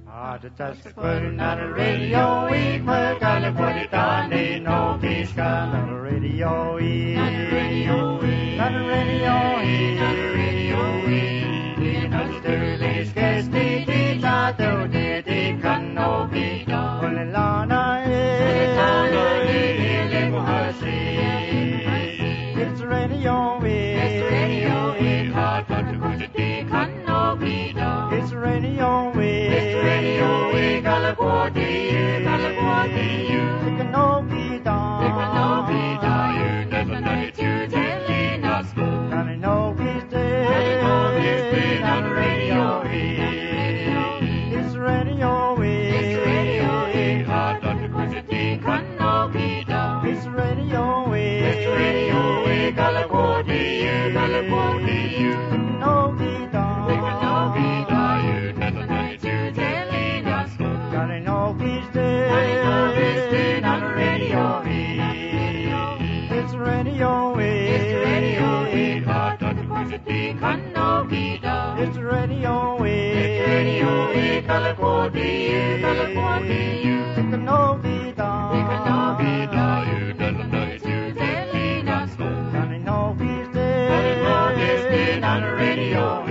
Just putting on the radio, we put on the put it on, they know this gun on the radio, on the radio, on the radio, on the radio, in the Sterling's guest, they did not do, they can no be done. Well, Lana, it's radio, it's radio, hard for the put it, they can no be done. It's radio, California, it can no be done. It can no be done. You never know it, you telling us. And I know he's dead. And I know he's been on the radio. It's radio. It's radio. Hard on the cruise, it can no be done. It's radio. It's radio. California, California, it can no be done. It can no be done. You never know it, you telling us. God, I know he's dead. I know he's been on the radio. It's radio. It's radio. Hard on the cruise, it can no be done. It's radio. It's radio. California, California, it can no be done. It can no be done. You never know it, you telling us. God, I know he's dead. I know he's been on the radio.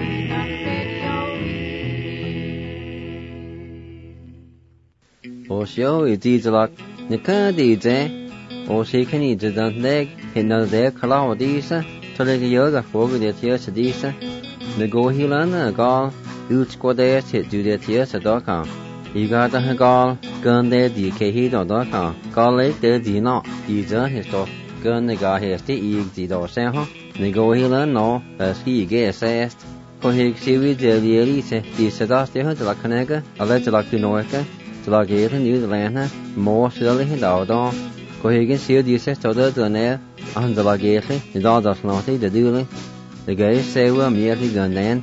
Osho idizalak nika dize Oshi kani jidanteg hinade kalawdisa tolega yoga fogu de tiasa disa nego hilana gal utskode tit du de tiasa doka igata gal gunde di kehi.com gale de dino iza histo gun nega hesti ig di do seho nego hilana no ski ge sest kohig siwi de lielise di sedas de la kanega alejlak du noeka la gere New Zealand more silly hidaldo ko hegen sil di se todo done an de la gere ni da das noti de dule the guy say we merely gundan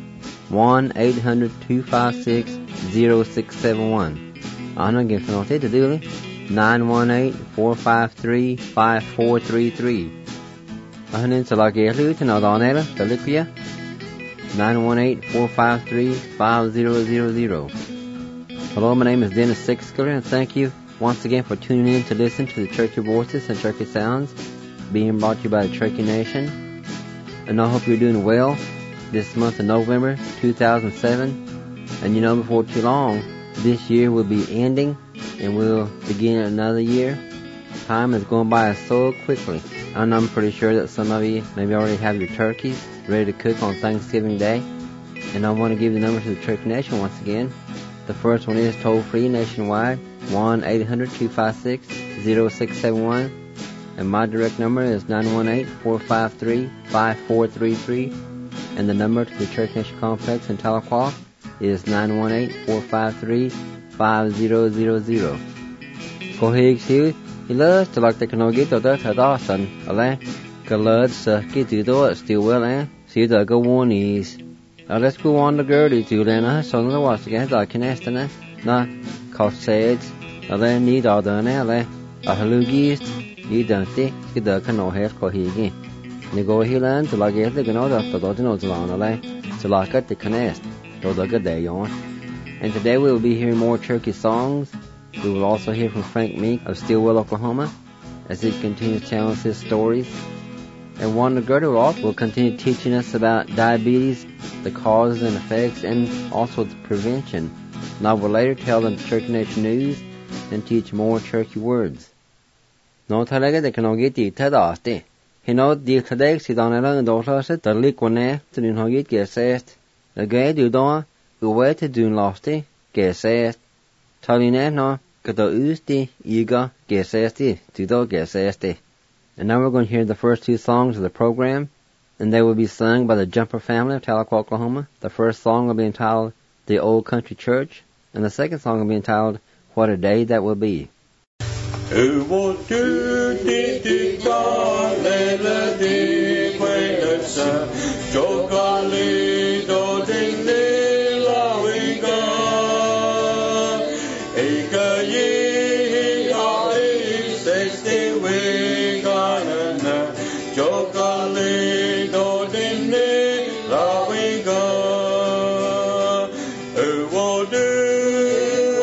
1-800-256-0671 an again noti de dule 918-453-5433 ahanin la gere to na donela de lipia 918-453-5000. Hello, my name is Dennis Sixler, and thank you once again for tuning in to listen to the Cherokee Voices and Cherokee Sounds, being brought to you by the Cherokee Nation. And I hope you're doing well this month of November 2007. And you know, before too long, this year will be ending, and we'll begin another year. Time is going by so quickly. And I'm pretty sure that some of you maybe already have your turkeys ready to cook on Thanksgiving Day. And I want to give the number to the Cherokee Nation once again. The first one is toll-free nationwide, 1-800-256-0671. And my direct number is 918-453-5433. And the number to the Cherokee Nation Complex in Tahlequah is 918-453-5000. Kohig siu, ilas talak teknologi toda tadasan, ale, kalad sa kitudo still well siu da go warnies. Let's go on the Gertie to Lena, so the was against the Kinestana, na Cossades, ale need all done, ale, a halugist, you don't think, the canoe hair cohigi. Nego Hillan to like the Ganoda to Dodino's lawn, ale, to like at the Canest, to the good day on. And today we will be hearing more Cherokee songs. We will also hear from Frank Meek of Stillwell, Oklahoma, as he continues telling us his stories. And Wanda Gerderoth will continue teaching us about diabetes, the causes and effects, and also the prevention. And I will later tell them the Cherokee Nation news and teach more Cherokee words. No talaga de kanogiti tadaste. Hino di kadek si donela and dotlase the liquane to din hogit gesest. The gay du don uwe to dun losti gesest. Taline no kado usti iga gesesti to do gesesti. And now we're going to hear the first two songs of the program, and they will be sung by the Jumper family of Tahlequah, Oklahoma. The first song will be entitled The Old Country Church, and the second song will be entitled What a Day That Will Be. Oh,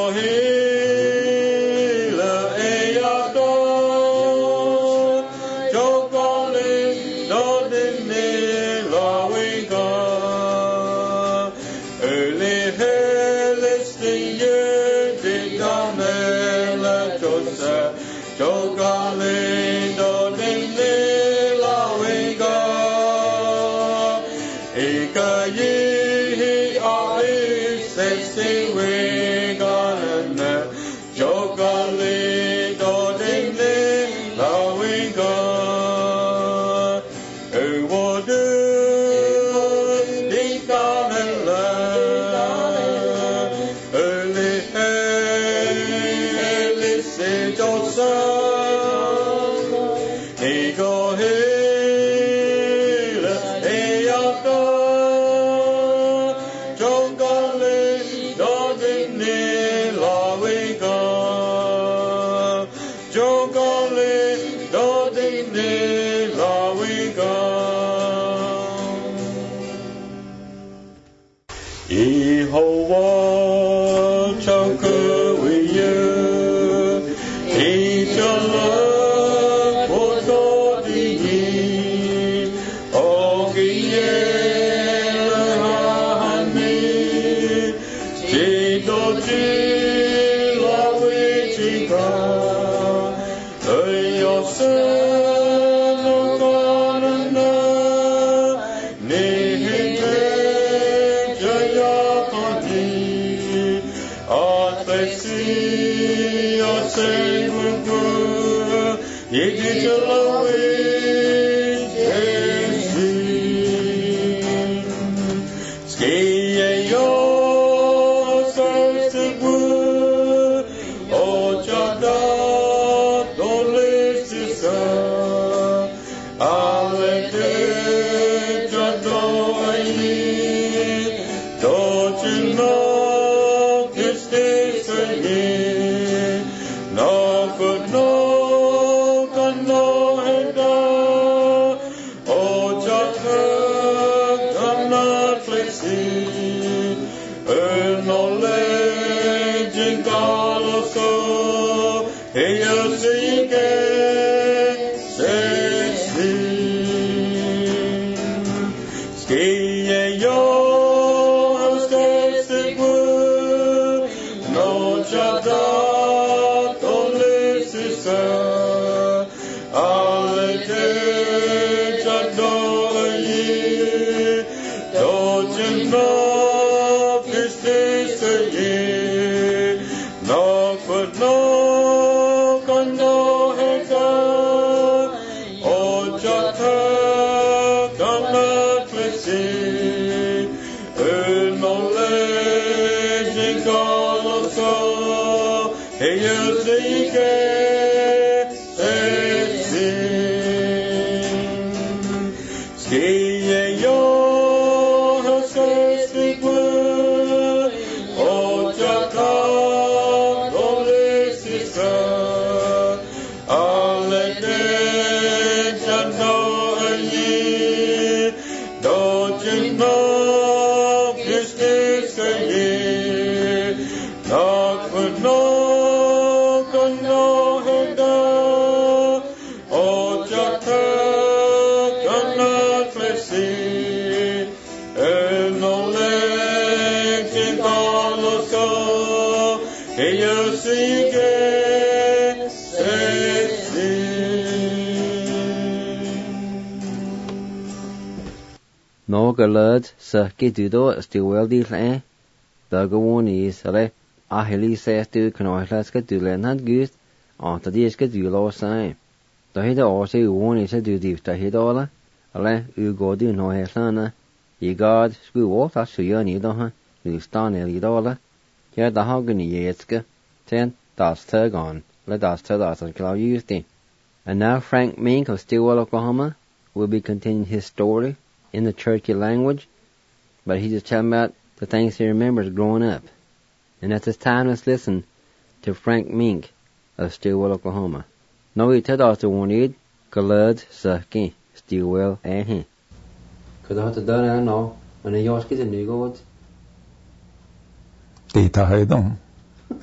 Nó go lad sa gidúdó stiwel di le da go wonís ale a heli sestu knoilas go dúlen had gust an ta dis go dúlo sai da heda o se woni se du dif da hedola ale u go du no heslana I god sku wot as yoni do ha u stan eli dola ja da hagni yetska ten das tag on le das tag das an klau used. And now Frank Mink of Stilwell, Oklahoma will be continuing his story in the Cherokee language, but he's just telling about the things he remembers growing up. And at this time, let's listen to Frank Mink of Stilwell, Oklahoma. No, he told us to warn Galad Saki, Stilwell, and he. Could I have to do that now? When I ask you to new gods? Data, I don't.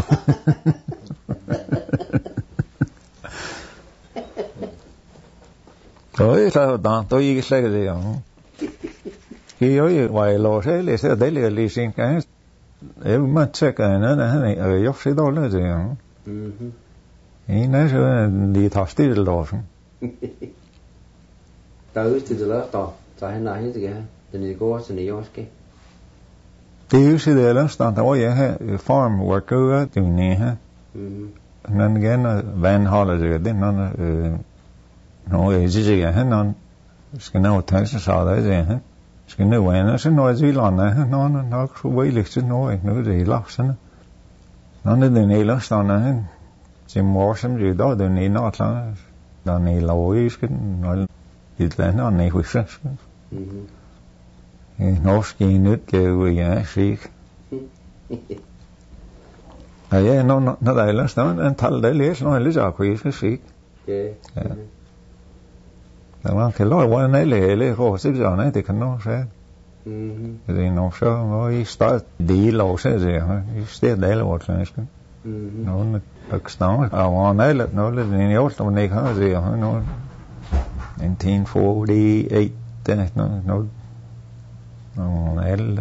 Rồi sao đó tôi ý cái gì không? Khi ấy vài lò thế là sẽ đấy là lý sinh cái em mà check cái nó là này ở dốc sẽ đó là gì không? Ý nói là đi thảo tí lò không? Tới từ từ đó tao tại nào hết cái từ này có sự này cái Tiêu sẽ để lắm start thôi ha farm worker á từ này ha. Nên cái nó van holiday đấy nó cái gì ha nó cái nào thấy sao đấy gì ha. Cái này vậy nó sẽ nói gì là nó với lịch sử nói nó gì lắm sao nó từ này lắm start này chỉ mua xem gì đó từ này nó sao đó này lỗi cái nói thì là nó này hồi sức nó ski nước kêu về nhà xí ấy nó đại lắm nó thal đấy lấy nó lấy ra quỷ cái xí đó cái lối qua này lấy khó sức ra này thì cái nó sẽ thì nó sẽ nó start đi lâu sẽ gì ha stay đấy là một cái nó được start ở này là nó là nhiều tao này có gì ha nó 1948 thế nó L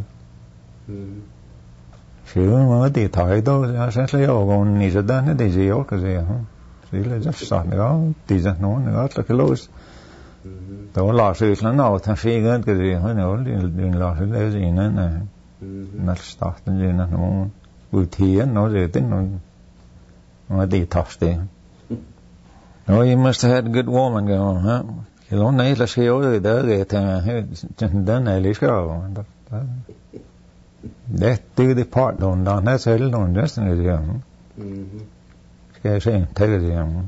Sure mà thì thời đó sẽ lấy còn như đó nó thì gì cái gì hả chỉ là rất sợ nữa thì rất nó nữa là cái lối đó là sự là nào thằng sĩ cái gì hả nó đừng là cái gì nữa nè nó start cái gì nó buổi thiệt nó gì tính nó đi thấp đấy no you must have had a good woman going huh cái lúc này là siêu rồi đó cái thằng chân đó này lấy sao đó để từ the part on đó nó sẽ luôn rất là gì cái gì thấy cái gì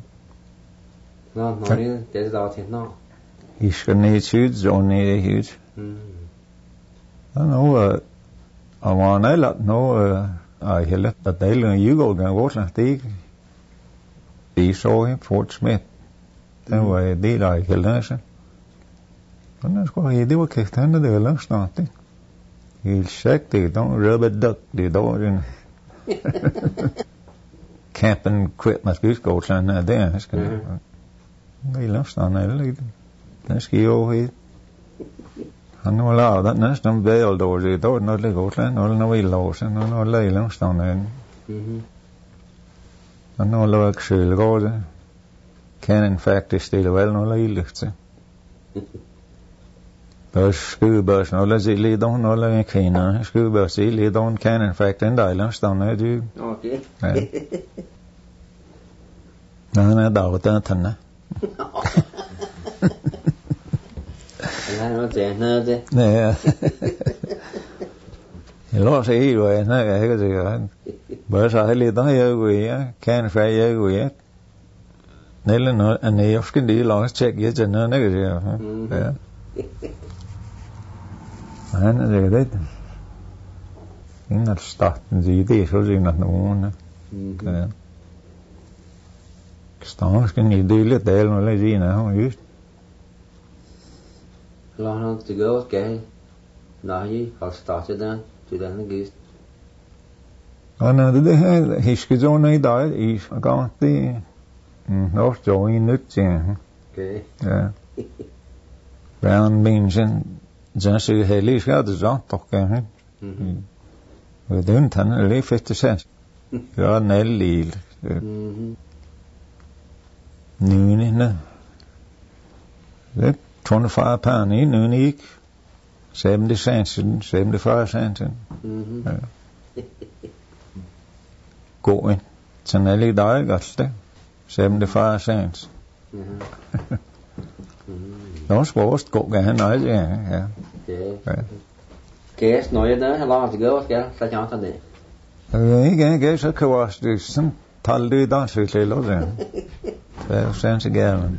nó nói để đó thì nó is cái này huge only huge nó ở ngoài này là nó ở hiện là tại là yếu gồm gần vốn là tí số Fort Smith thế vậy đi lại hiện là sao nó có gì đi vào cái thằng nó được lắm sao thế he checked thì đó rubber duck thì đó rồi camping equipment cứ cầu sang này đấy cái này lắm sao này lấy nó skill hết hắn nói là đó nó nằm về ở đâu rồi đó nó lấy cầu sang nó về lâu sang nó lấy lắm sao này nó là cái sự rồi can in fact still well nó lấy lực chứ scuba nó là gì lý đông nó là cái nào scuba gì lý đông can in fact đến đại lắm sao này chứ nó đào tên thần á nó trẻ hơn chứ nè lo gì rồi nó cái gì đó bởi sao lý đông yêu quý á can in fact yêu quý á nếu là nó anh ấy phải đi lo check cái chân nó cái gì hả nó gì đấy nó start gì thì số gì nó nữa start cái gì đi lết đấy nó là gì nữa không biết lo nó chỉ có cái nói gì họ start cho nó nó cái nó đấy hay cái chỗ này đó is có tí nó chỗ nước chèn brown beans and just sự hệ lý cái đó rõ tóc cái hết rồi đến thành lấy 50 cents rồi này lì new nè that 25 pound in new 70 cents 75 cents going cho này lì đó gắt đấy 75 cents nó supposed cổ cái nói chứ cái nói đó lo thì gỡ cái sao cho nó đấy cái số kêu là some thal đi đó sự chơi lố rồi well sense again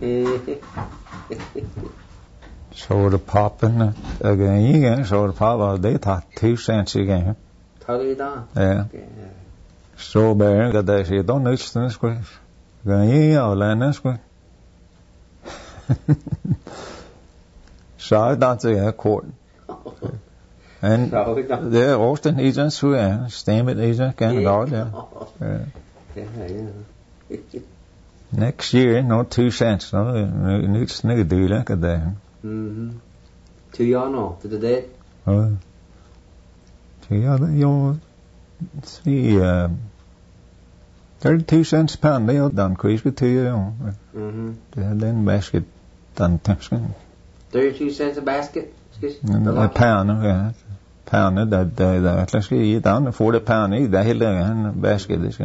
soda pop and again soda pop vào đấy thật 2 cents again thal đi đó strawberry cái đấy thì đó nước square cái ở lại nó square sao đó chỉ là quart And the Austin agents who Stammet agent can all there. Next year, no 2 cents, no, it's no deal like that. 2 years now, to the date. 2 years, you see, 32 cents a pound, they all done quiz with 2 years. Then basket done things. 32 cents a basket? A pound, yeah. Pound, that, let's get down 40 pound, that hill there, basket, this,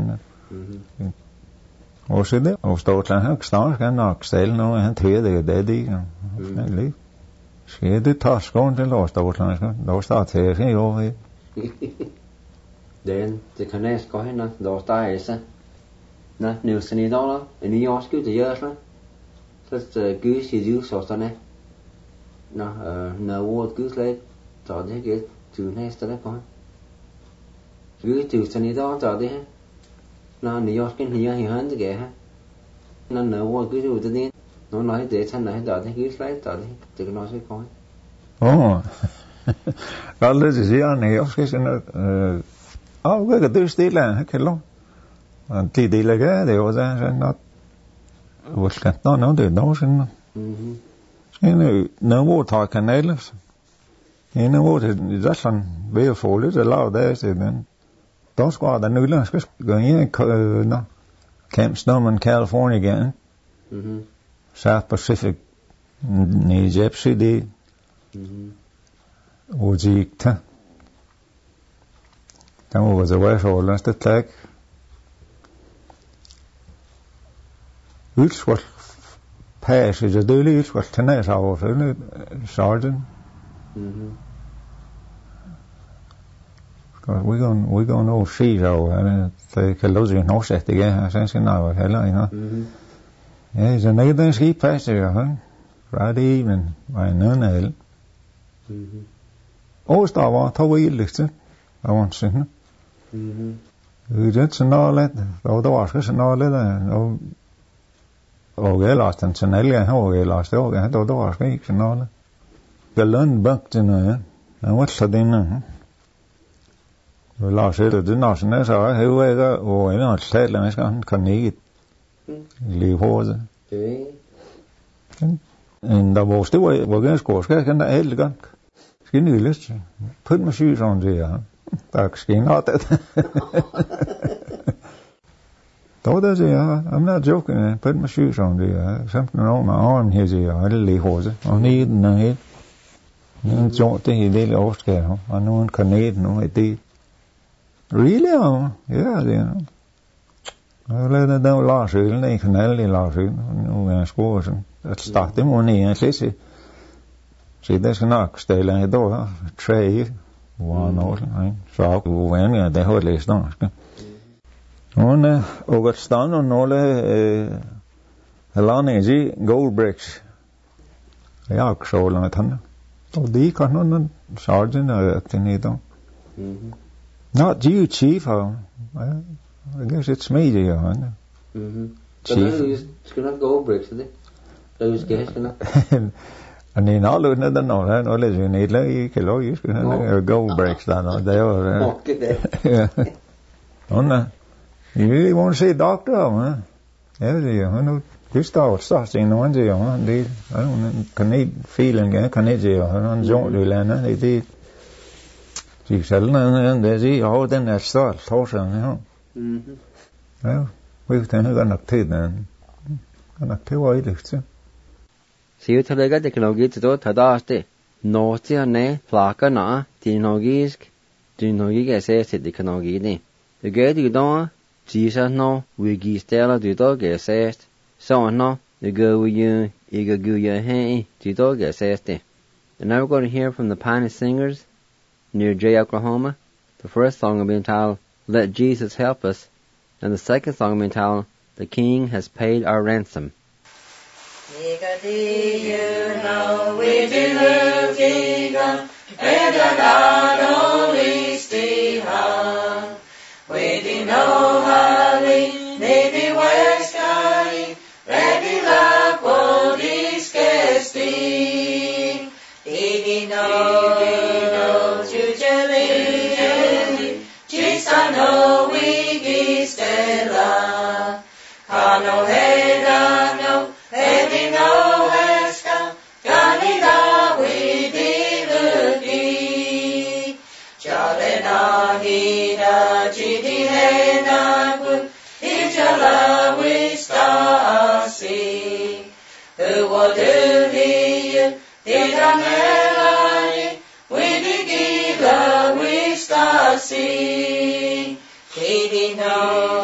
Og så det, og stort land her, snart kan nok stille noget, han tøjer det de, lige. Skal det tage skoen til lov stort land, lov start til at finde over i. Det kan næst gå hen, lov start af sig. Nå, nu er i dag, en i årskud til Jørsland. Så gys i jul, så sådan af. Nå, når ordet gys lidt, så er det ikke til næste der på ham. Gys til i dag, så er det her. Nó New York cái nhiều hình hơn cái ha, nó nở qua cái chỗ tự nhiên, nó nói để thân này đó thì cái slide đó thì tự nó sẽ coi. Đó là gì anh New York cái cái thứ stil là cái lo, thì đi là cái điều ra nó, vượt cả nó từ đó sinh nó. Cái này nó vô thọ cái này là, cái nó vô thì rất là bây giờ rất là lâu đấy thì nên. Då skal der nu lade skal gå ind no Camp Snowman, California again. South Pacific, New Jersey City. Og gik der. Der var så hvad så last det tag. Udsvart passage det lige udsvart tænder sig over så sergeant. We're going overseas, they can lose your nose at the game. I sense now, hello, you know. Yeah, it's another ski pasture, Friday evening, by noon hill. Star var tog vi lite, I want to say. Vi det så noget og der var også sådan noget lidt, og jeg lærte den til alle, og jeg lærte det, og der var også ikke sådan noget. Jeg lærte bak til noget, jeg var så den. Og Lars det når sådan så højere og en og tale med skal kan ikke lige hurtigt. En der var stor hvor ganske skal kan der alt gang. Skal ni lyst. Put my shoes on der. Der skal not det. Då siger I'm not joking. Put my shoes on der. Something on my arm here siger lige hurtigt. Og ni den helt. Nu så det hele overskær og nu kan nu det. Really? Yeah, det. Jeg lavede den der Larsølen, en kanal i Larsølen, nu er jeg skoet sådan. At starte det må jeg egentlig se. Så det skal nok stille i dag, 3 år, så uvenlig, at det har jeg læst nok. Og at stande nogle halvandet gold bricks. Jeg har ikke så langt han. Og det kan nogle sergeant og den i dag. Not you, Chief. I guess it's me, huh? Chief. Skal nok gold bricks, er det? Those guys, skal nok. And then all of them, no, no, let's need like you skal have gold bricks, no, they are. Okay, yeah. You really want to see a doctor, huh? Yeah, no. This starts in one day, huh? I don't can feeling, can it, on joint, they de selv der siger og den er stort torsdag ja. Ja, vi tænker godt nok til den. Godt nok til var det så. Siger til det teknologi til det der det. Når til ne plakker na teknologi kan se til teknologi det. Det gør det då. Jesus no vi giver stiller det då kan se. Så no det gør vi ikke gør hey det då kan se det. And now we're going to hear from the Piney Singers near Jay, Oklahoma. The first song will be entitled, Let Jesus Help Us, and the second song will be entitled, The King Has Paid Our Ransom. You know we believe Jesus, and God only stay on. We do know how we maybe where sky, ready like what is casting. Did you know you stella. Kano heda no, hedi no heska, ganida widi luki. Chale na hida chidi hena gu, hijala wistasi. Who will do he, didamelani, widi gila wistasi. Hidi no,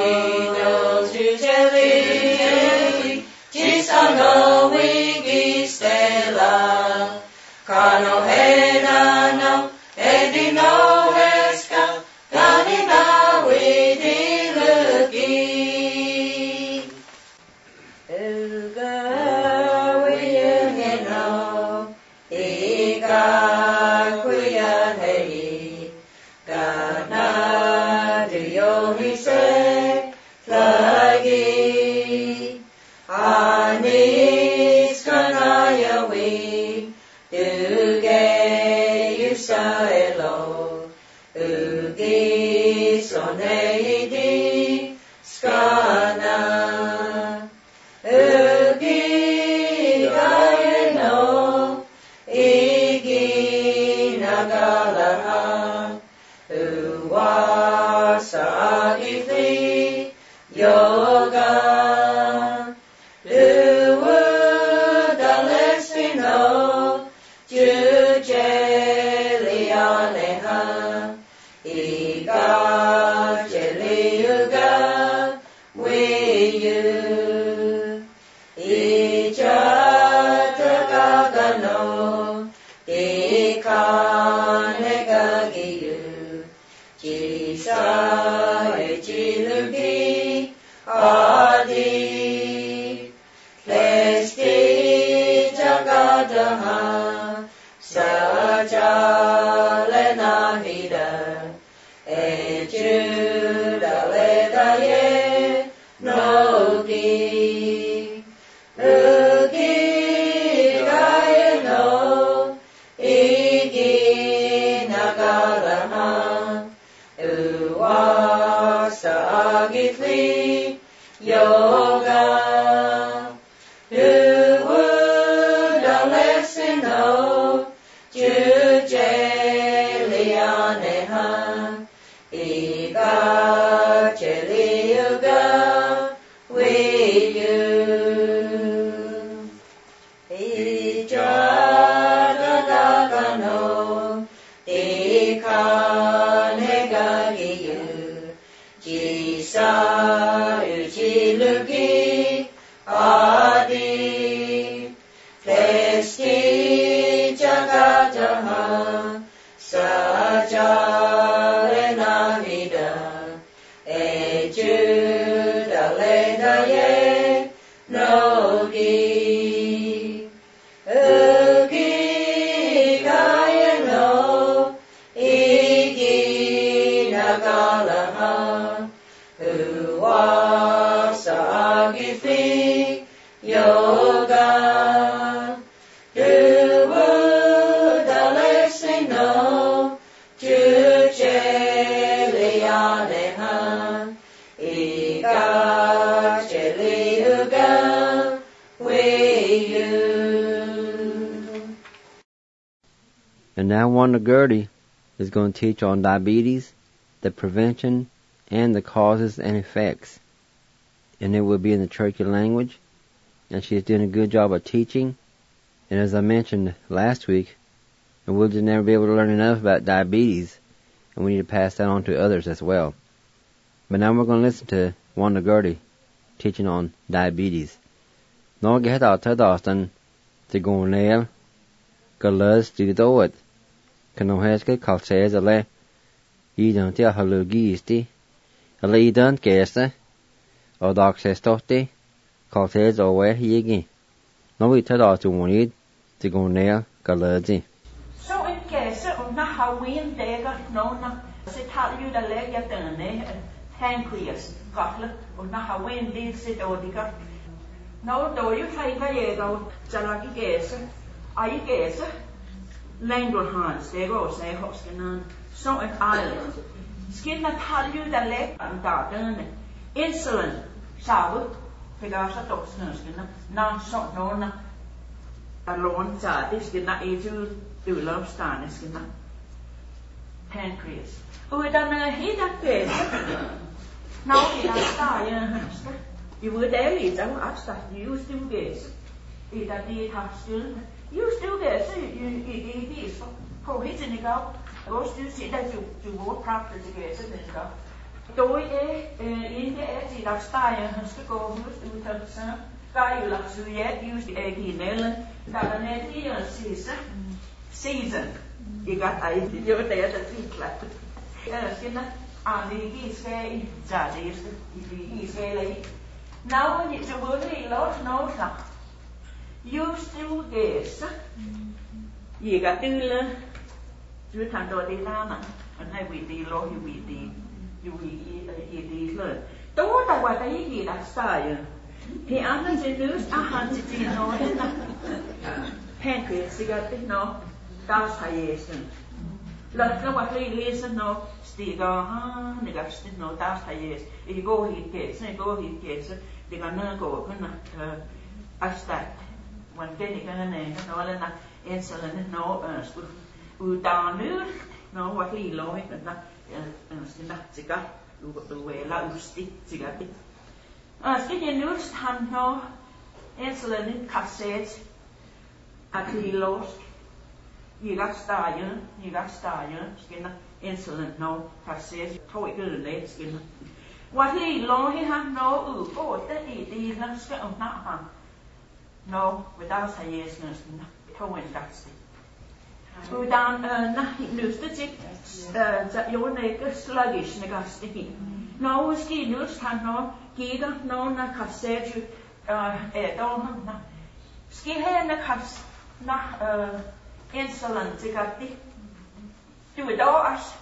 jujeli, jisano wigi stella. Kano heda no, edi no heska, ganina widi luki. Uga wiyengeno, ika kuyanei, gana diyohise lagi. Anis kanayawi, duge yusaelo, ugi soneidi skana. Ugi gayeno, igi nagalaha, uwasa agifli yoga. Luudalesino, jujelianeha, iga jeliuga wiyu. Ijatagagano, ikanegagiyu, jisae jilugi adi. Lesti jagadaha, sajalena hida, ejudaledaye nogi. Ugi gayeno, igi nagalaha, uwasa agifli yoga. Luudalesino, jujelianeha, iga jeliuga wiyu. Ijadagagano, ikanegagiyu, jisayu jilugi adi. Lesti jagadaha, sajalena hida, ejudaledaye nogi. Ugi gayeno, igi nagalaha, uwasa agifli yoga. Luudalesino, jujelianeha, iga jeliuga wiyu. And now Wanda Gertie is going to teach on diabetes, the prevention, and the causes and effects. And it will be in the Cherokee language. And she's doing a good job of teaching. And as I mentioned last week, we'll just never be able to learn enough about diabetes. And we need to pass that on to others as well. But now we're going to listen to Wanda Gertie teaching on diabetes. Nå get out to Dawson to go nail, Galus to do it. Can no haske calces a le. You don't tell how logisti. A lay don't guess, or doc says totti, calces or where he again. No, we tell us to want to go nail, Galus. So in case of not how we in there got known, sit how you the leg at the pancreas, goblet, or not how we indeed sit or the gut. No, though you take a year, Jalaki guess, I guess, Langerhans, they go say Hoskin, so an island. Skin not tell you the leg and dark, insulin savu pega sa toksnuskin na so nona alone zadiskin na eju ulofstaniskin na pancreas udan hita pes now ida staja you would daily don't asta you still guess ida det har still you still guess you is på hitsen ikke op også du siger at du hvor practice guess det ikke op då ikke til der staja han skal gå ud til så der jo lagt så ja just originale der net i season ikke at ej det var det der klart skinna i skal zadeste i skal now when it's a really lot no sa you still guess you got to du tan do det lana and hay we det lo you we det you we det lo då der var der ikke der style he andre til løs han til no pancreas cigarette no das hayesen lad nu var det læse no stiger negativt no das hayes I go hit case det kan noget gå kun afstat when det kan no eller insulin no skulle uddannet no var det lov ikke men skal du la usti cigarette skal jeg nu han no insulin kasset at det lost I got started skinner insulin no kasset tror ikke det let skinner what he long he had no go det han skal om ham no without hayes næsten tror en dags udan nøste til jo ikke sluggish nægast det no ski nøst han no giger no na kasset dog han ski han kas na insulin cigarette du dog as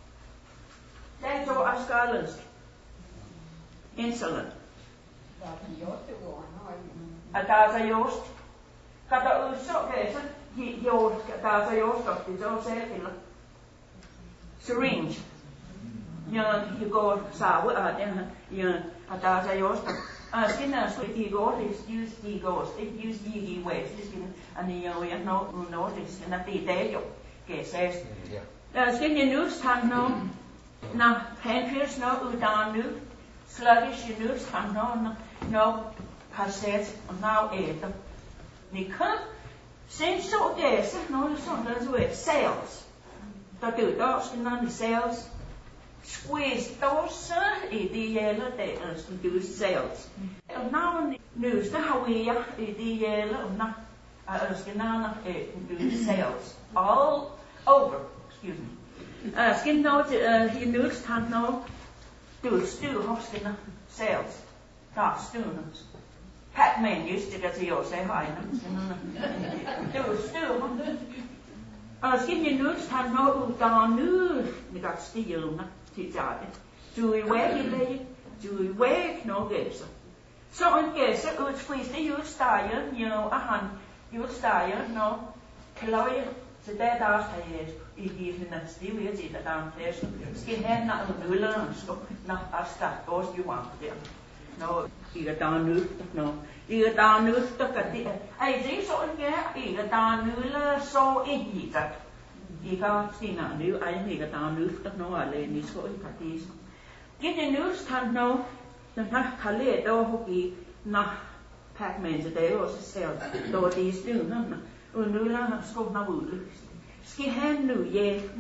det dog as galens insulin at der just kan der ud så altså jo der er just op det så selv eller syringe ja you går savu at ja at der er just skinner så de går det use de går det use de ways det skinner and you no det skinner det der jo kan sige skinner nu stand no na pancreas no uddannet sluggish you know stand no kasset og now æter vi kan sen så det så noget sådan der så sales der det der skinner de sales squeeze those i det gælder der som du sales og now news der har vi i det gælder og now skinner du sales all over excuse me skin note he knows han no du still hosting sales der students Pac-Man used to get to your say hi du still skin you knows han no uddannet ni got still til det du I væk no gæse så en gæse udfris det just style you know han just style no kalorier så der skal I giver stiv jeg til der flash skal have noget nuller så når afstat også jo var der no I der nyt no I der nyt der kan det det så en I der nuller så I der I kan skinne nu I der nyt der no alene så I faktisk giv det nu stand no den har kaldet der hoki na Pac-Man så der også selv der det stiv og nuller skal nå ud skal han nu hjælpe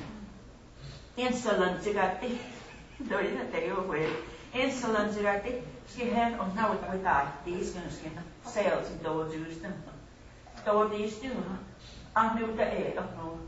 insulin cigarette det er jo vel insulin cigarette skal han og nå ud der det skal sales i dog just dog det stiv nu der er nu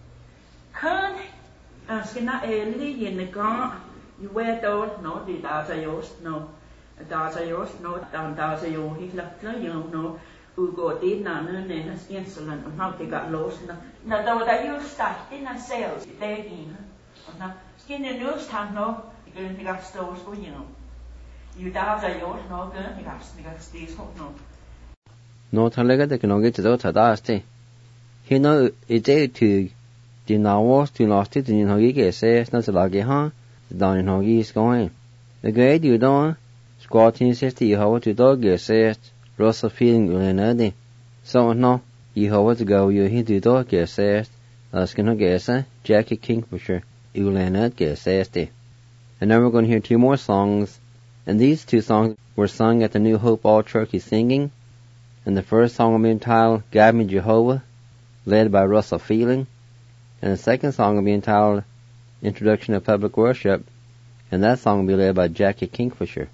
kan skal nå endelig en gang jo er dog nå det der just nå der er jo helt klart jo nå udgår det nærmere nænders insulin og når det gør låsen når der jo start det når sales det er en og når skinner nu stand nå det gør stå så jo der er jo nå det gør stige så nå Nå talega det kan også til der er det hende i det til de navns til næste din har ikke se snart lage ha der en har ikke skal The great you don't, squatting 60 Yehovah to dog your says, Russell feeling ulenadi. So no, Yehovah to go you he to dog your says, asking her guessa, Jackie Kingfisher, ulenad your says. And now we're going to hear 2 more songs, and these 2 songs were sung at the New Hope All Turkey Singing, and the first song will be entitled Guide Me Jehovah, led by Russell Feeling, and the second song will be entitled Introduction to Public Worship, and that song will be led by Jackie Kingfisher.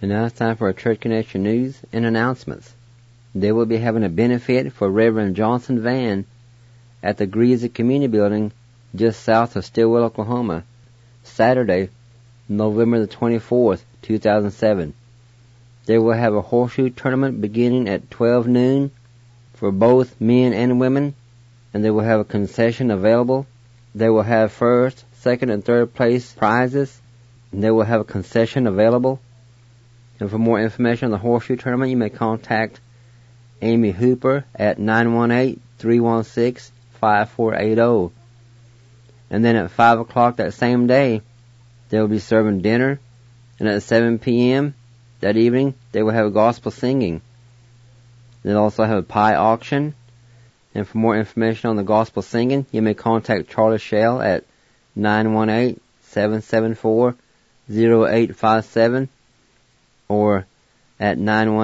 And now it's time for our Church Connection news and announcements. They will be having a benefit for Reverend Johnson Van at the Greasy Community Building just south of Stillwell, Oklahoma, Saturday, November the 24th, 2007. They will have a horseshoe tournament beginning at 12 noon for both men and women, and they will have a concession available. They will have first, second, and third place prizes, and they will have a concession available. And for more information on the horseshoe tournament, you may contact Amy Hooper at 918-316-5480. And then at 5 o'clock that same day, they will be serving dinner, and at 7 p.m. that evening, they will have gospel singing. They'll also have a pie auction. And for more information on the gospel singing, you may contact Charlie Shell at 918-774-0857 or at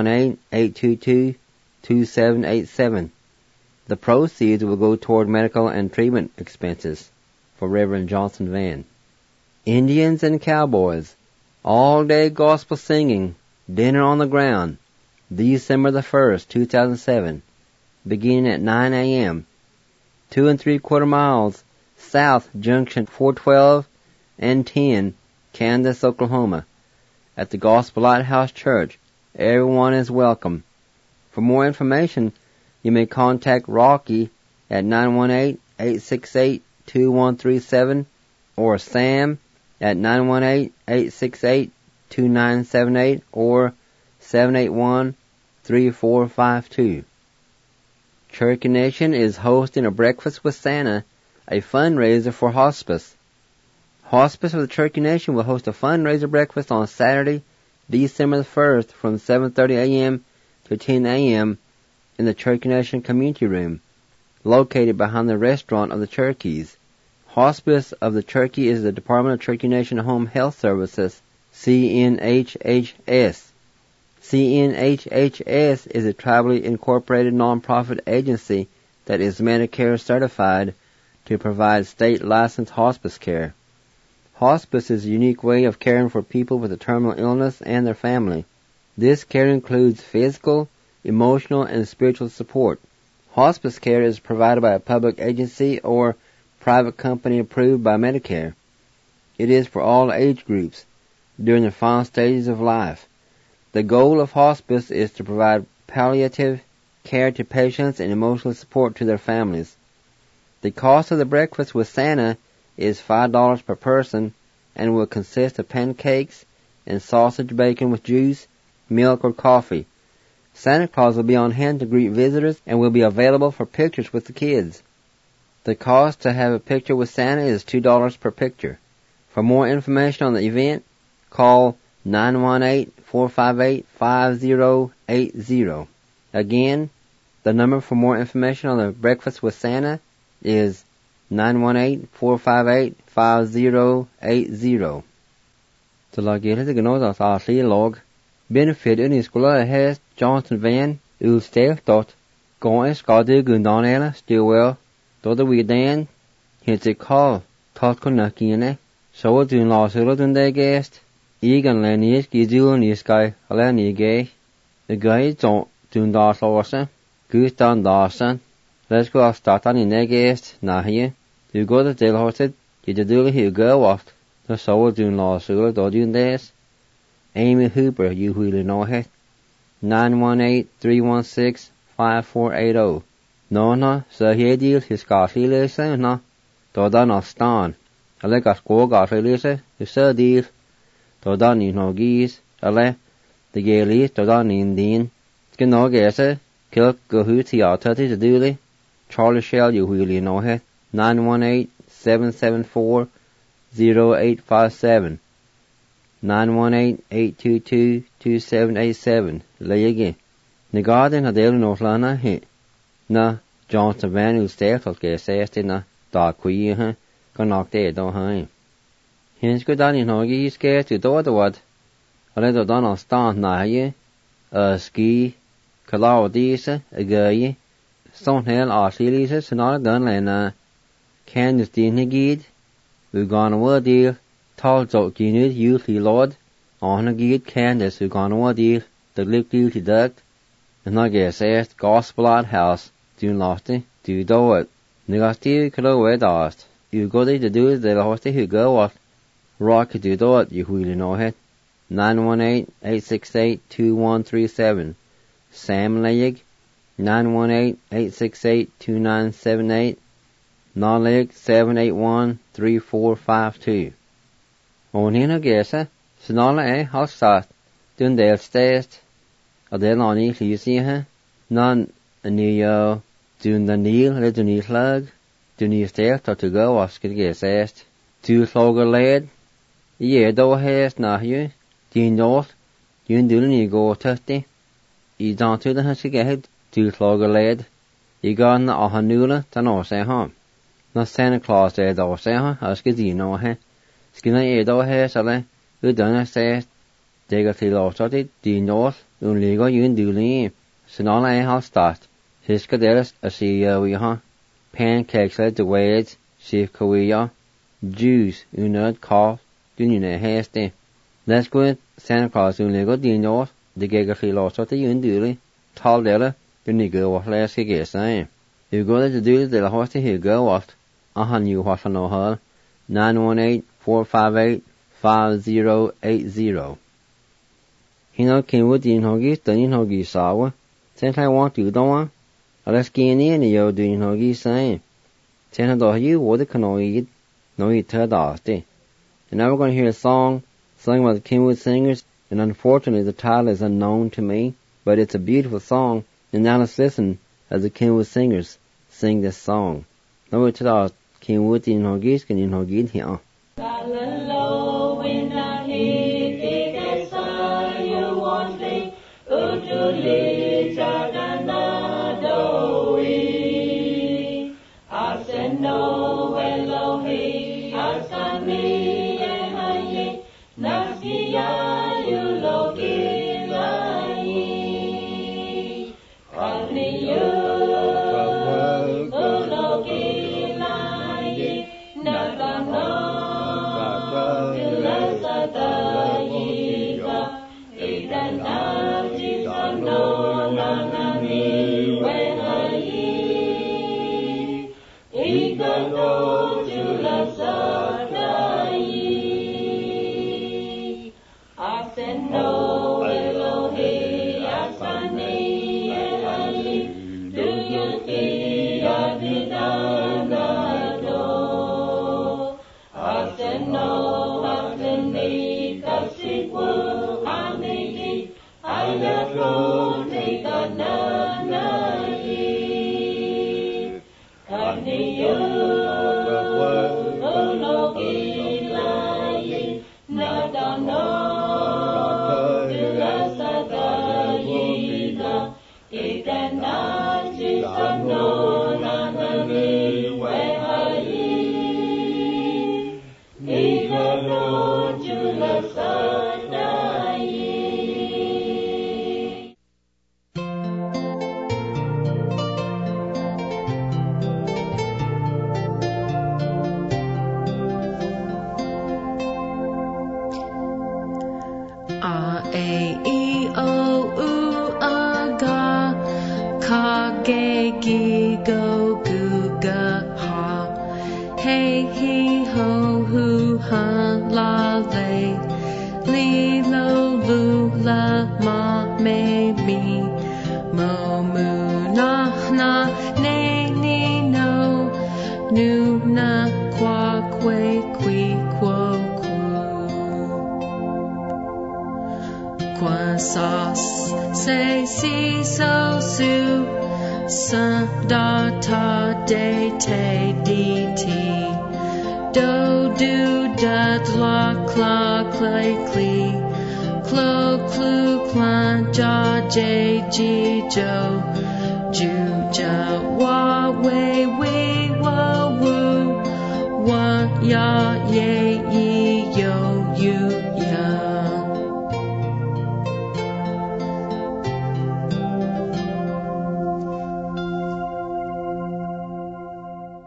918-822-2787. The proceeds will go toward medical and treatment expenses for Reverend Johnson Van. Indians and Cowboys, all-day gospel singing, dinner on the ground, December the 1st, 2007, beginning at 9 a.m., 2 3/4 miles south Junction 412 and 10, Kansas, Oklahoma, at the Gospel Lighthouse Church. Everyone is welcome. For more information, you may contact Rocky at 918-868-2137 or Sam at 918-868-2978 or 781-3452. Church Connection is hosting a Breakfast with Santa, a fundraiser for hospice. Hospice of the Church Connection will host a fundraiser breakfast on Saturday, December the 1st from 7:30 a.m. to 10 a.m. in the Church Connection Community Room, located behind the restaurant of the Cherokee. Hospice of the Cherokee is the Department of Cherokee Nation Home Health Services, CNHHS. CNHHS is a tribally incorporated nonprofit agency that is Medicare certified to provide state-licensed hospice care. Hospice is a unique way of caring for people with a terminal illness and their family. This care includes physical, emotional, and spiritual support. Hospice care is provided by a public agency or private company approved by Medicare. It is for all age groups during the final stages of life. The goal of hospice is to provide palliative care to patients and emotional support to their families. The cost of the Breakfast with Santa is $5 per person and will consist of pancakes and sausage bacon with juice, milk, or coffee. Santa Claus will be on hand to greet visitors and will be available for pictures with the kids. The cost to have a picture with Santa is $2 per picture. For more information on the event, call 918-458-5080. Again, the number for more information on the Breakfast with Santa is 918-458-5080. Så la gilde det gnås at asli log. Benefit in skola has Johnson Van ulstel dot going skade gundanela Stillwell dot the wedan hits a call tot konakine so dun lasula dun de guest egan lenies gizul ni sky alani gay the guy don't dun das lawson gustan dasan let's go start on in guest na here you go to the hotel you do here go off the so dun lasula dot dun des Amy Hooper, you really know her. 918-316-5480. No, so here deal his coffee listen, no. Toda no stan. Ale gas go coffee listen, you so deal. Toda ni no geese, ale. The gaily, toda ni indin. Skin no guesse, kilk go hooty out to dooley. Charlie Shell, you really know her. 918-774-0857. 918-822-2787. Lege. Negaden had delen of lana he. Na, Johnson Van who stelt of gesest in a dark quee, Go knock dead, don't he? Hens go down in hogi, scared to do the what. A little done on stand na ye. A ski. Kalau disa, a guy. Stone hell are sillies, and all gun lana. Candice din he gid. We gone a word deal. Tall dog unit, youthly lord, On a gate Candace who gone over deal, the look duty duct, and I guess asked gospel at house, do lofty, do do it. Negasti could away dast. You go to do it, the hosty who go what? Rock do it, you really know it. 918-868-2137. Sam Layig, 918-868-2978. Nolig 781-3452. On hina gesa, snala hostat, dun del stest, a del oni lisiha, non anio, dun the nil, le dun slag, dun stest, or to go, osket gesest, tu sloger led, ye do hast na you, din north, dun dun you go tutty, you don't to the hasigahed, tu sloger led, you got na a hanula, tan or say home. Na Santa Claus day do say as good you know skina do sale who done say they got the law started the north only go you do li sinala how start his caderas a see we pancakes at the ways chief Korea Jews unad call do you know hasty let's go Santa Claus only go the north the got the law started you do li tall dela then you go last get say you go to do the horse here go what you what for no hall 918-458-5080. Hino came with the hogi, the hogi sawa. Since I want to don't let's get in yo doing hogi saying. Send do you what the canoe eat, no eat third day. And now we're going to hear a song sung by the Kenwood Singers, and unfortunately the title is unknown to me, but it's a beautiful song, and now let's listen as the Kenwood Singers sing this song. Now we're to the Kenwood in Hoggies, can you Hoggies here?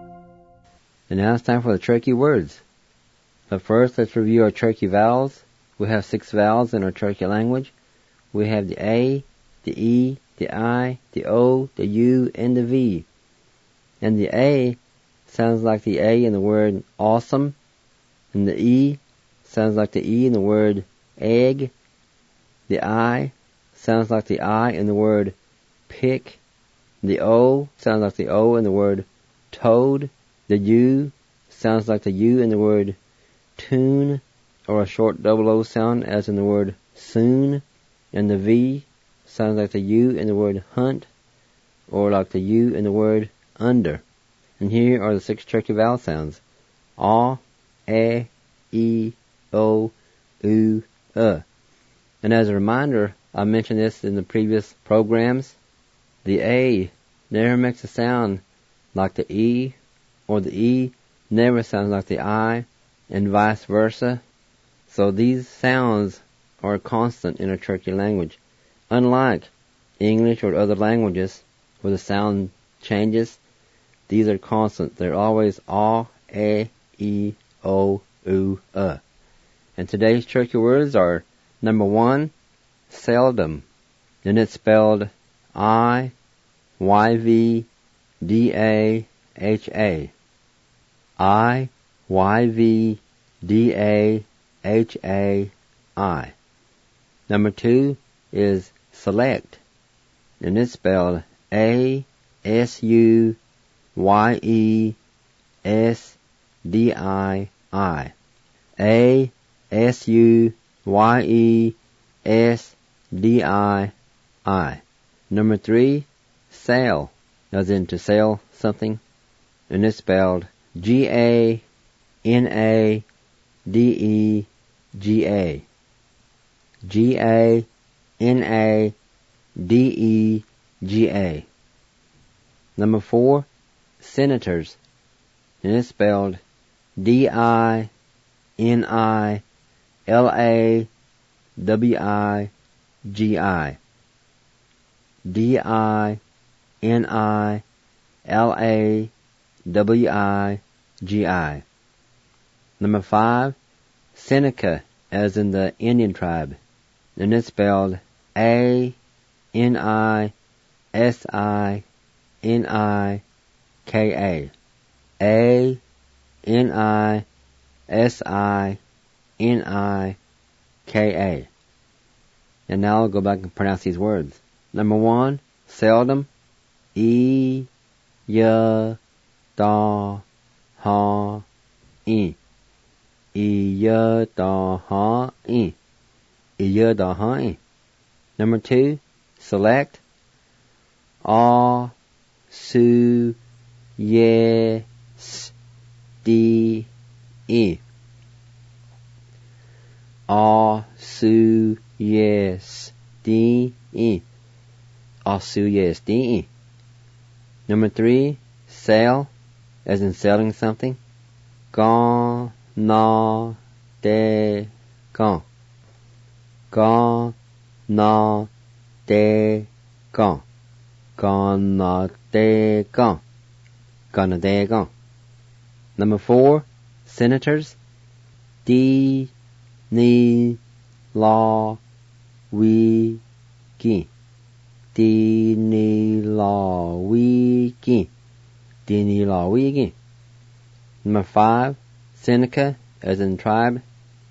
And now it's time for the tricky words. But first, let's review our tricky vowels. we have 6 vowels in our Cherokee language. We have the A, the E, the I, the O, the U, and the V. And the A sounds like the A in the word awesome, and the E sounds like the E in the word egg. The I sounds like the I in the word pick. The O sounds like the O in the word toad. The U sounds like the U in the word tune, or a short double O sound as in the word soon. And the V sounds like the U in the word hunt, or like the U in the word under. And here are the 6 Cherokee vowel sounds: A, E, I, O, U, And as a reminder, I mentioned this in the previous programs, the A never makes a sound like the E, or the E never sounds like the I, and vice versa. So these sounds are constant in a Cherokee language. Unlike English or other languages where the sound changes, these are constant. They're always A, E, I, O, U, And today's Cherokee words are: number 1, seldom. And it's spelled I-Y-V-D-A-H-A. I-Y-V-D-A-H-A-I. Number 2 is select. And it's spelled A-S-U-Y-E-S-D-I-I. A-S-U-Y-E-S-D-I-I. Number 3, sail, as in to sail something, and it's spelled G-A-N-A-D-E-G-A. G-A-N-A-D-E-G-A. Number 4, senators, and it's spelled D-I-N-I-L-A-W-I-G-I. D-I-N-I-L-A-W-I-G-I. Number 5, Seneca, as in the Indian tribe, and it's spelled A-N-I-S-I-N-I-K-A. A-N-I-S-I-N-I-K-A. And now I'll go back and pronounce these words. Number 1, seldom. E-Y-D-A-H-I. E-Y-D-A-H-I. E-Y-D-A-H-I. Number 2, select. A-Su-Yes-D-E. A-Su-Yes-D-E. A-Su-Yes-D-E. Number 3, sail, as in selling something. Ga-na-de-gan. Ga-na-de-gan. Ga-na-de-gan. Ga-na-de-gan. Number 4, senators. D-ni-la-wi-ki. D-ni-la-wi-ki. D-ni-la-wi-ki. Number 5, Seneca, as in tribe.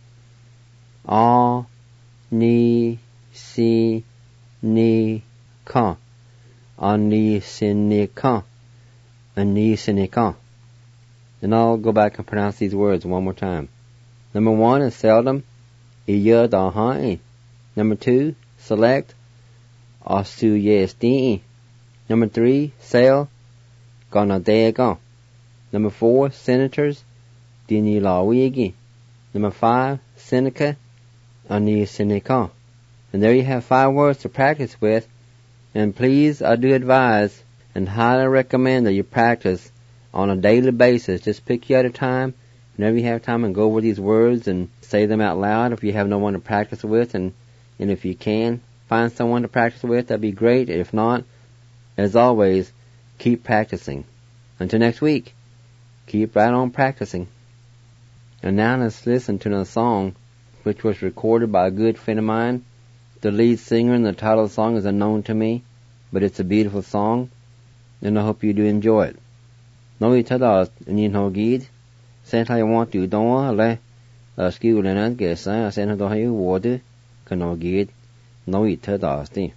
A-ni-si-ni-ka. A-ni-si-ni-ka. A-ni-si-ni-ka. And I'll go back and pronounce these words one more time. Number 1 is seldom. I-Y-D-A-H-I. Number 2, select. A-Su-Yes-D-E. Number 3, sail. Ga-na-de-gan. Number 4, senators. Di-ni-la-wi-gi. Number 5, Seneca. A-ni-si-ni-ka. And there you have 5 words to practice with. And please, I do advise and highly recommend that you practice on a daily basis. Just pick you at a time, whenever you have time, and go over these words and say them out loud if you have no one to practice with. And if you can find someone to practice with, that'd be great. If not, as always, keep practicing. Until next week, keep right on practicing. And now let's listen to another song which was recorded by a good friend of mine. The lead singer and the title of the song is unknown to me, but it's a beautiful song, and I hope you do enjoy it. Nå I tada in ho gid, sent I want to don't le, skill and guess I sent to you water, can no gid, no I tada sti.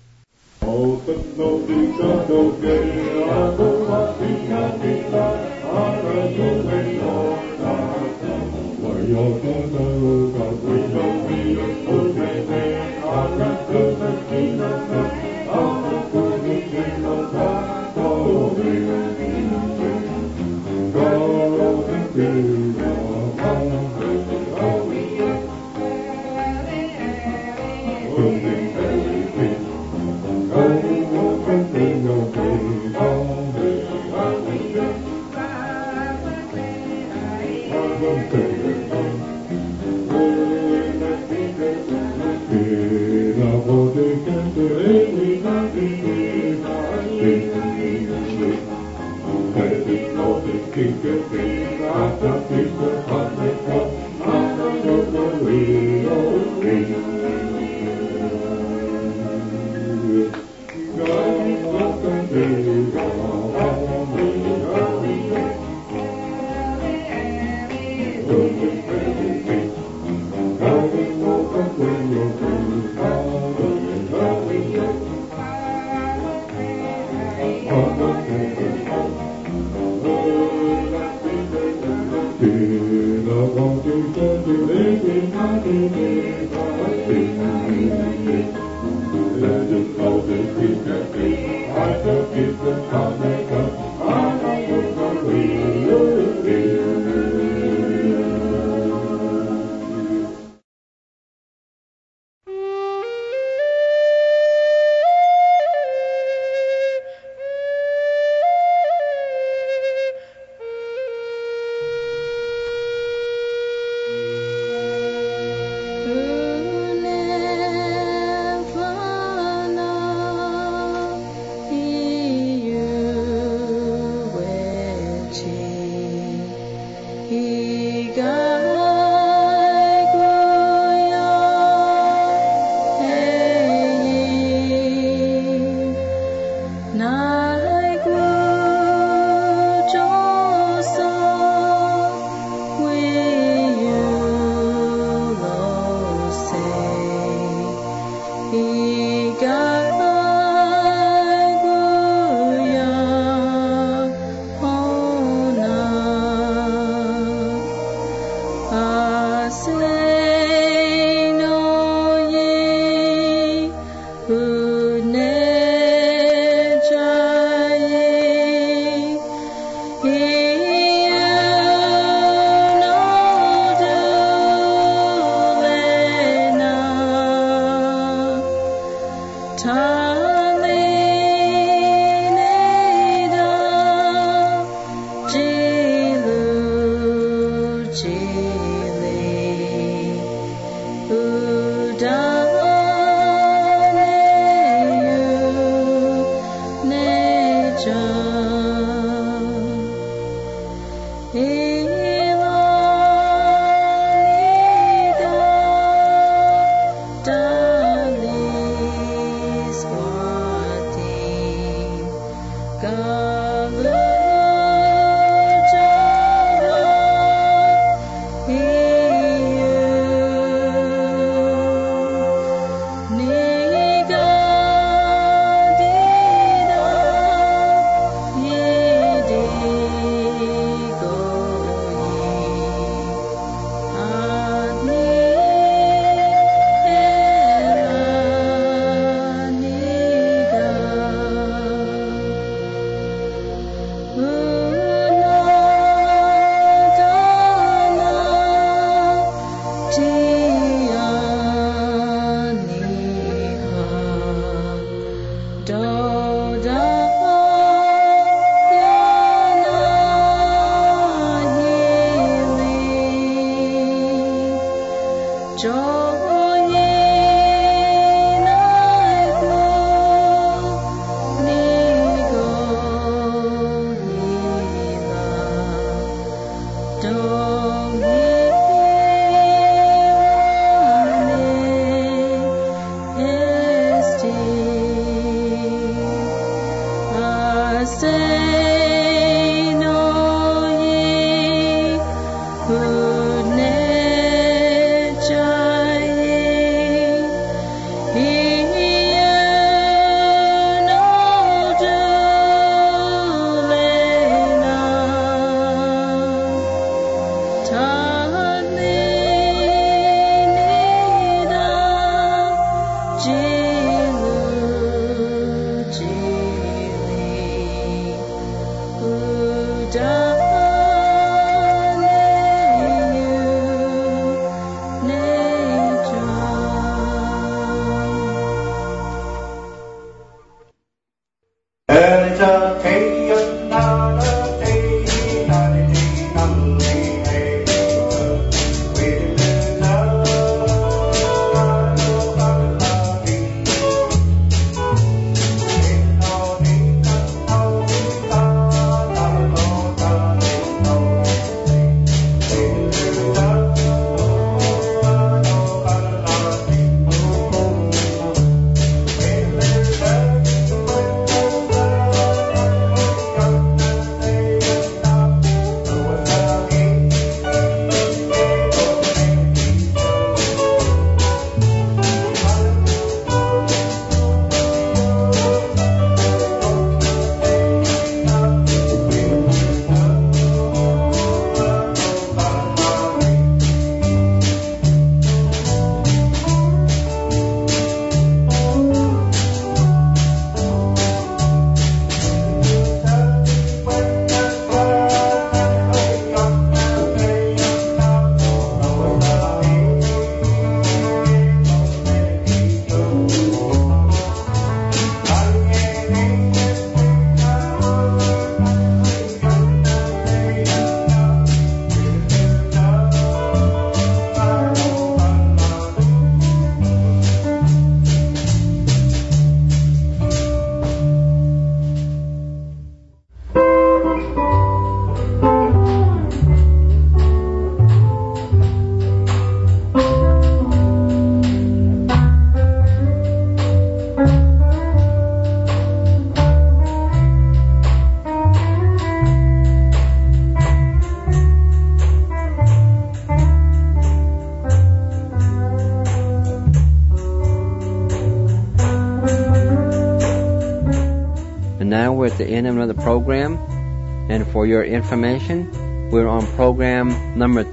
Now we're at the end of another program, and for your information, we're on program number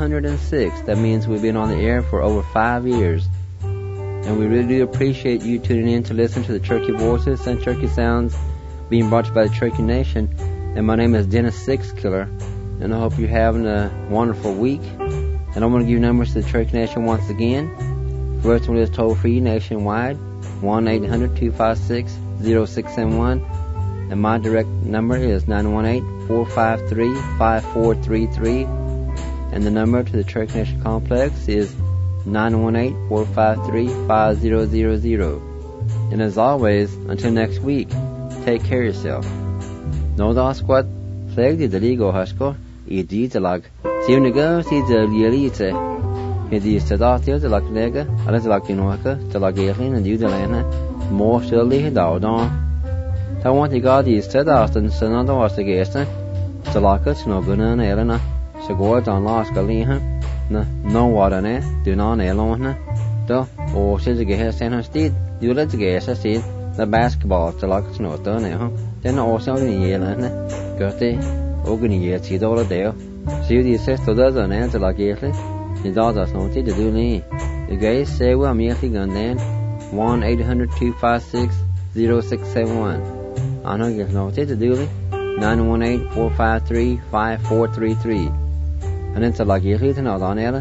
306. That means we've been on the air for over 5 years. And we really do appreciate you tuning in to listen to the Cherokee Voices and Cherokee Sounds being brought to you by the Cherokee Nation. And my name is Dennis Sixkiller, and I hope you're having a wonderful week. And I'm going to give you numbers to the Cherokee Nation once again. First one is toll-free nationwide, 1-800-256-0671. And my direct number is 918-453-5433. And the number to the Cherokee Nation Complex is 918-453-5000. And as always, until next week, take care of yourself. No da squat, flag the Ligo Hushko, eat the lag. See you nigga, see the Lielite. It is the doctor, the Lagnega, and the Laginoka, the Lagelin, and you the Lana, more surely down. I want to go these to Austin, so not was the guest, the Lockus, no good on Elena, so go out on Las Galina, no water, do not alone, though, or says the gas and her steed, you let the gas, I see the basketball, the Lockus, no done, then also in Yelena, got the Ogany, see all the day. See the sister doesn't answer like Yelly, the daughters not to do me. The guys say, well, I'm yelling on then 1-800-256-0671. I know you're not to do it. 918-453-5433. And it's like you're hitting out on it.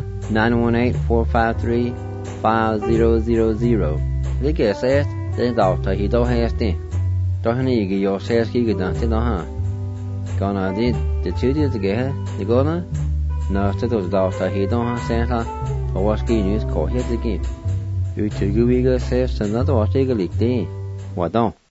918-453-5000. The guess says, the doctor, he don't have to. Don't need your sales gig done to know, huh? Gonna did the two days together, the gonna? No, to those doctor, he don't have Santa. Or what's good news, call here again. You two go says, another was take a leak day. What don't?